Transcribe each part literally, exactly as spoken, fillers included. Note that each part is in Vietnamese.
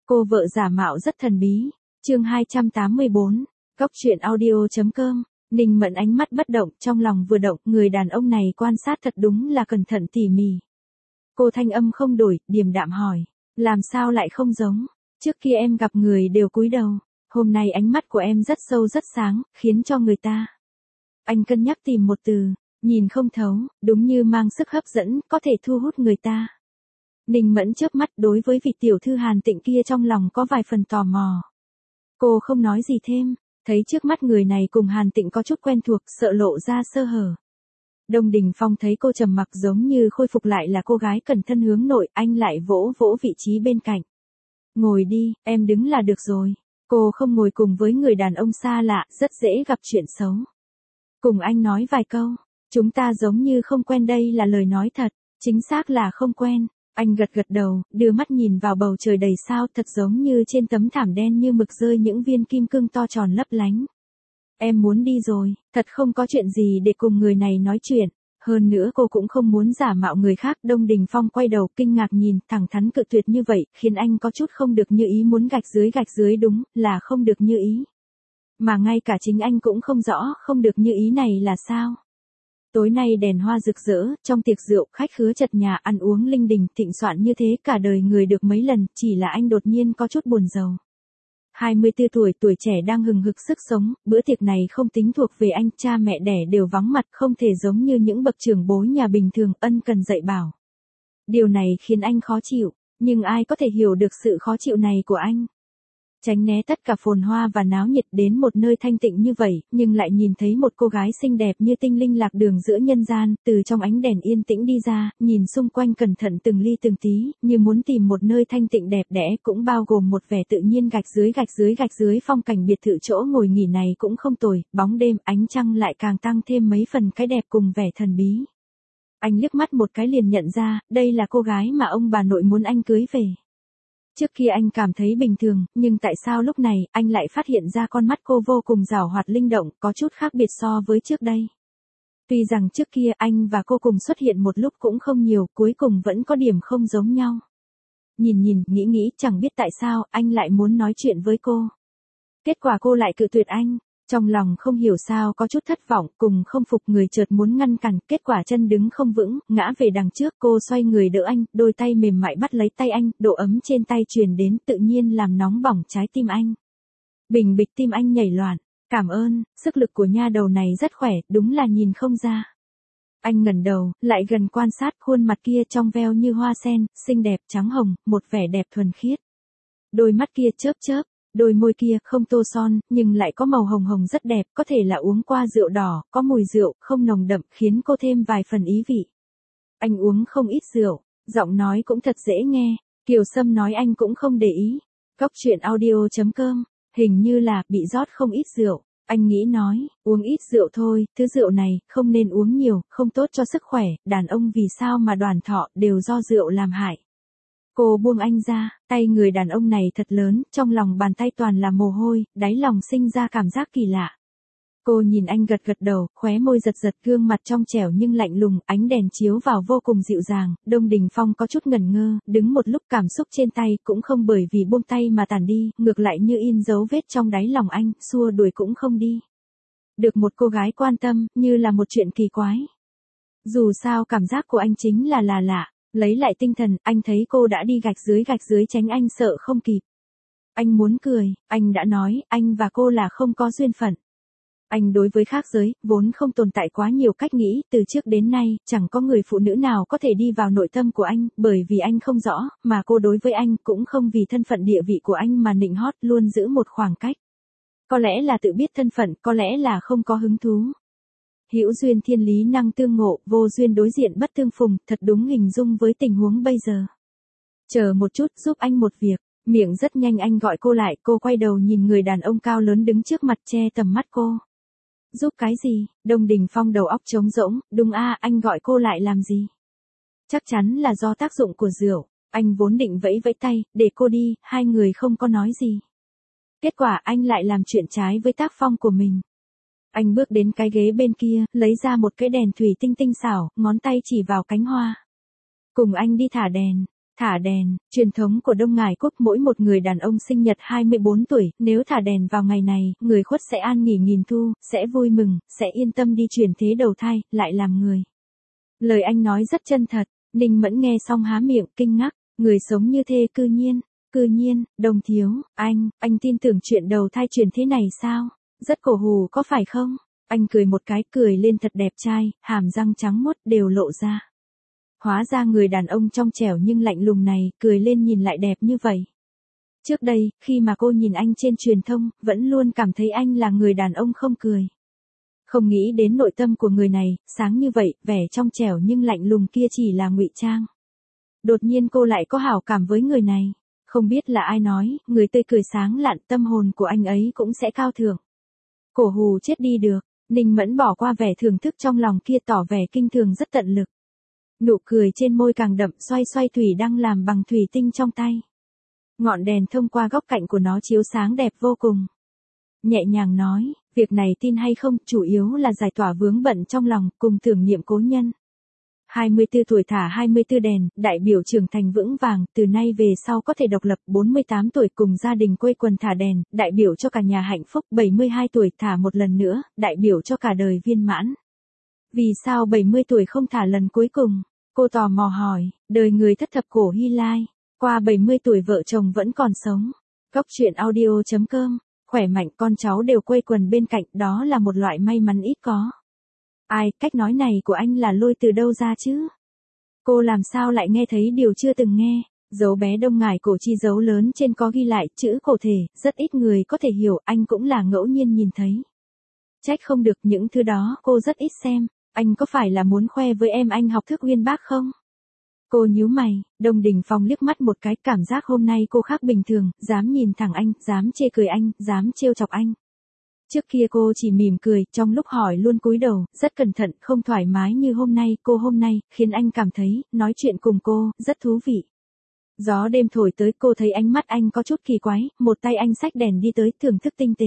Cô vợ giả mạo rất thần bí. Chương hai trăm tám mươi bốn. Góc truyện audio.com. Ninh Mẫn ánh mắt bất động, trong lòng vừa động, người đàn ông này quan sát thật đúng là cẩn thận tỉ mỉ. Cô thanh âm không đổi, điềm đạm hỏi, làm sao lại không giống? Trước kia em gặp người đều cúi đầu, hôm nay ánh mắt của em rất sâu rất sáng, khiến cho người ta. Anh cân nhắc tìm một từ, nhìn không thấu, đúng như mang sức hấp dẫn, có thể thu hút người ta. Ninh Mẫn chớp mắt, đối với vị tiểu thư Hàn Tịnh kia trong lòng có vài phần tò mò. Cô không nói gì thêm, thấy trước mắt người này cùng Hàn Tịnh có chút quen thuộc, sợ lộ ra sơ hở. Đông Đình Phong thấy cô trầm mặc giống như khôi phục lại là cô gái cẩn thân hướng nội, anh lại vỗ vỗ vị trí bên cạnh. Ngồi đi, em đứng là được rồi. Cô không ngồi cùng với người đàn ông xa lạ, rất dễ gặp chuyện xấu. Cùng anh nói vài câu, chúng ta giống như không quen, đây là lời nói thật, chính xác là không quen. Anh gật gật đầu, đưa mắt nhìn vào bầu trời đầy sao, thật giống như trên tấm thảm đen như mực rơi những viên kim cương to tròn lấp lánh. Em muốn đi rồi, thật không có chuyện gì để cùng người này nói chuyện. Hơn nữa cô cũng không muốn giả mạo người khác. Đông Đình Phong quay đầu kinh ngạc nhìn, thẳng thắn cự tuyệt như vậy, khiến anh có chút không được như ý, muốn gạch dưới gạch dưới, đúng là không được như ý. Mà ngay cả chính anh cũng không rõ không được như ý này là sao. Tối nay đèn hoa rực rỡ, trong tiệc rượu, khách khứa chật nhà, ăn uống linh đình, thịnh soạn như thế cả đời người được mấy lần, chỉ là anh đột nhiên có chút buồn rầu. hai mươi tư tuổi, tuổi trẻ đang hừng hực sức sống, bữa tiệc này không tính thuộc về anh, cha mẹ đẻ đều vắng mặt, không thể giống như những bậc trưởng bối nhà bình thường, ân cần dạy bảo. Điều này khiến anh khó chịu, nhưng ai có thể hiểu được sự khó chịu này của anh. Tránh né tất cả phồn hoa và náo nhiệt, đến một nơi thanh tịnh như vậy, nhưng lại nhìn thấy một cô gái xinh đẹp như tinh linh lạc đường giữa nhân gian, từ trong ánh đèn yên tĩnh đi ra, nhìn xung quanh cẩn thận từng ly từng tí, như muốn tìm một nơi thanh tịnh đẹp đẽ, cũng bao gồm một vẻ tự nhiên, gạch dưới gạch dưới gạch dưới phong cảnh biệt thự chỗ ngồi nghỉ này cũng không tồi, bóng đêm, ánh trăng lại càng tăng thêm mấy phần cái đẹp cùng vẻ thần bí. Anh liếc mắt một cái liền nhận ra, đây là cô gái mà ông bà nội muốn anh cưới về. Trước kia anh cảm thấy bình thường, nhưng tại sao lúc này, anh lại phát hiện ra con mắt cô vô cùng giảo hoạt linh động, có chút khác biệt so với trước đây. Tuy rằng trước kia anh và cô cùng xuất hiện một lúc cũng không nhiều, cuối cùng vẫn có điểm không giống nhau. Nhìn nhìn, nghĩ nghĩ, chẳng biết tại sao, anh lại muốn nói chuyện với cô. Kết quả cô lại cự tuyệt anh. Trong lòng không hiểu sao có chút thất vọng, cùng không phục, người chợt muốn ngăn cản, kết quả chân đứng không vững, ngã về đằng trước, cô xoay người đỡ anh, đôi tay mềm mại bắt lấy tay anh, độ ấm trên tay truyền đến tự nhiên làm nóng bỏng trái tim anh. Bình bịch tim anh nhảy loạn, cảm ơn, sức lực của nha đầu này rất khỏe, đúng là nhìn không ra. Anh ngẩng đầu, lại gần quan sát khuôn mặt kia trong veo như hoa sen, xinh đẹp trắng hồng, một vẻ đẹp thuần khiết. Đôi mắt kia chớp chớp. Đôi môi kia không tô son, nhưng lại có màu hồng hồng rất đẹp, có thể là uống qua rượu đỏ, có mùi rượu, không nồng đậm, khiến cô thêm vài phần ý vị. Anh uống không ít rượu, giọng nói cũng thật dễ nghe, Kiều Sâm nói anh cũng không để ý. Góc truyện audio.com, hình như là, bị rót không ít rượu, anh nghĩ nói, uống ít rượu thôi, thứ rượu này, không nên uống nhiều, không tốt cho sức khỏe, đàn ông vì sao mà đoàn thọ, đều do rượu làm hại. Cô buông anh ra, tay người đàn ông này thật lớn, trong lòng bàn tay toàn là mồ hôi, đáy lòng sinh ra cảm giác kỳ lạ. Cô nhìn anh gật gật đầu, khóe môi giật giật, gương mặt trong trẻo nhưng lạnh lùng, ánh đèn chiếu vào vô cùng dịu dàng. Đông Đình Phong có chút ngẩn ngơ, đứng một lúc, cảm xúc trên tay cũng không bởi vì buông tay mà tàn đi, ngược lại như in dấu vết trong đáy lòng anh, xua đuổi cũng không đi. Được một cô gái quan tâm, như là một chuyện kỳ quái. Dù sao cảm giác của anh chính là là lạ. Lấy lại tinh thần, anh thấy cô đã đi gạch dưới gạch dưới, tránh anh sợ không kịp. Anh muốn cười, anh đã nói, anh và cô là không có duyên phận. Anh đối với khác giới, vốn không tồn tại quá nhiều cách nghĩ, từ trước đến nay, chẳng có người phụ nữ nào có thể đi vào nội tâm của anh, bởi vì anh không rõ, mà cô đối với anh cũng không vì thân phận địa vị của anh mà nịnh hót, luôn giữ một khoảng cách. Có lẽ là tự biết thân phận, có lẽ là không có hứng thú. Hữu duyên thiên lý năng tương ngộ, vô duyên đối diện bất tương phùng, thật đúng hình dung với tình huống bây giờ. Chờ một chút, giúp anh một việc. Miệng rất nhanh anh gọi cô lại, cô quay đầu nhìn người đàn ông cao lớn đứng trước mặt che tầm mắt cô. Giúp cái gì? Đông Đình Phong đầu óc trống rỗng, đúng a, anh gọi cô lại làm gì? Chắc chắn là do tác dụng của rượu, anh vốn định vẫy vẫy tay, để cô đi, hai người không có nói gì. Kết quả anh lại làm chuyện trái với tác phong của mình. Anh bước đến cái ghế bên kia, lấy ra một cái đèn thủy tinh tinh xảo, ngón tay chỉ vào cánh hoa. Cùng anh đi thả đèn. Thả đèn, truyền thống của Đông Ngải Quốc mỗi một người đàn ông sinh nhật hai mươi bốn tuổi, nếu thả đèn vào ngày này, người khuất sẽ an nghỉ nghìn thu, sẽ vui mừng, sẽ yên tâm đi chuyển thế đầu thai, lại làm người. Lời anh nói rất chân thật, Ninh Mẫn nghe xong há miệng kinh ngạc, người sống như thế cư nhiên, cư nhiên, Đồng thiếu, anh, anh tin tưởng chuyện đầu thai chuyển thế này sao? Rất cổ hủ có phải không? Anh cười một cái, cười lên thật đẹp trai, hàm răng trắng muốt đều lộ ra. Hóa ra người đàn ông trong trẻo nhưng lạnh lùng này, cười lên nhìn lại đẹp như vậy. Trước đây, khi mà cô nhìn anh trên truyền thông, vẫn luôn cảm thấy anh là người đàn ông không cười. Không nghĩ đến nội tâm của người này, sáng như vậy, vẻ trong trẻo nhưng lạnh lùng kia chỉ là ngụy trang. Đột nhiên cô lại có hảo cảm với người này. Không biết là ai nói, người tươi cười sáng lạn, tâm hồn của anh ấy cũng sẽ cao thượng. Cổ hù chết đi được, Ninh Mẫn bỏ qua vẻ thưởng thức trong lòng kia, tỏ vẻ kinh thường rất tận lực. Nụ cười trên môi càng đậm, xoay xoay thủy đăng làm bằng thủy tinh trong tay. Ngọn đèn thông qua góc cạnh của nó chiếu sáng đẹp vô cùng. Nhẹ nhàng nói, việc này tin hay không, chủ yếu là giải tỏa vướng bận trong lòng, cùng tưởng niệm cố nhân. hai mươi tư tuổi thả hai mươi tư đèn, đại biểu trưởng thành vững vàng, từ nay về sau có thể độc lập. Bốn mươi tám tuổi cùng gia đình quây quần thả đèn, đại biểu cho cả nhà hạnh phúc. Bảy mươi hai tuổi thả một lần nữa, đại biểu cho cả đời viên mãn. Vì sao bảy mươi tuổi không thả lần cuối cùng? Cô tò mò hỏi, đời người thất thập cổ Hy Lai, qua bảy mươi tuổi vợ chồng vẫn còn sống. Góc truyện audio chấm com, khỏe mạnh con cháu đều quây quần bên cạnh, đó là một loại may mắn ít có. Ai, cách nói này của anh là lôi từ đâu ra chứ? Cô làm sao lại nghe thấy điều chưa từng nghe? Dấu bé Đông Ngải cổ chi dấu lớn trên có ghi lại chữ cổ thể, rất ít người có thể hiểu, anh cũng là ngẫu nhiên nhìn thấy. Trách không được những thứ đó cô rất ít xem, anh có phải là muốn khoe với em anh học thức uyên bác không? Cô nhíu mày, Đông Đình Phong liếc mắt một cái, cảm giác hôm nay cô khác bình thường, dám nhìn thẳng anh, dám chê cười anh, dám trêu chọc anh. Trước kia cô chỉ mỉm cười, trong lúc hỏi luôn cúi đầu, rất cẩn thận, không thoải mái như hôm nay. Cô hôm nay, khiến anh cảm thấy, nói chuyện cùng cô, rất thú vị. Gió đêm thổi tới, cô thấy ánh mắt anh có chút kỳ quái, một tay anh xách đèn đi tới, thưởng thức tinh tế.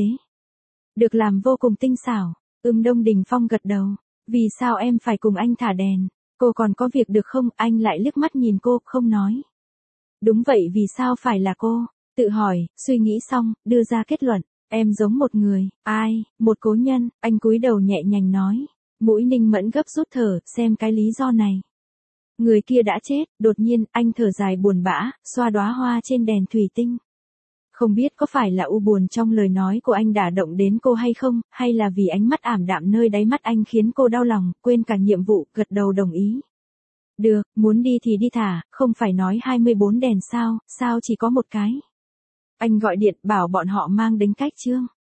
Được làm vô cùng tinh xảo, ưm Đông Đình Phong gật đầu. Vì sao em phải cùng anh thả đèn? Cô còn có việc được không? Anh lại liếc mắt nhìn cô, không nói. Đúng vậy, vì sao phải là cô? Tự hỏi, suy nghĩ xong, đưa ra kết luận. Em giống một người, ai, một cố nhân, anh cúi đầu nhẹ nhàng nói. Mũi Ninh Mẫn gấp rút thở, xem cái lý do này. Người kia đã chết, đột nhiên, anh thở dài buồn bã, xoa đóa hoa trên đèn thủy tinh. Không biết có phải là u buồn trong lời nói của anh đả động đến cô hay không, hay là vì ánh mắt ảm đạm nơi đáy mắt anh khiến cô đau lòng, quên cả nhiệm vụ, gật đầu đồng ý. Được, muốn đi thì đi thả, không phải nói hai mươi bốn đèn sao, sao chỉ có một cái. Anh gọi điện bảo bọn họ mang đến cách chương.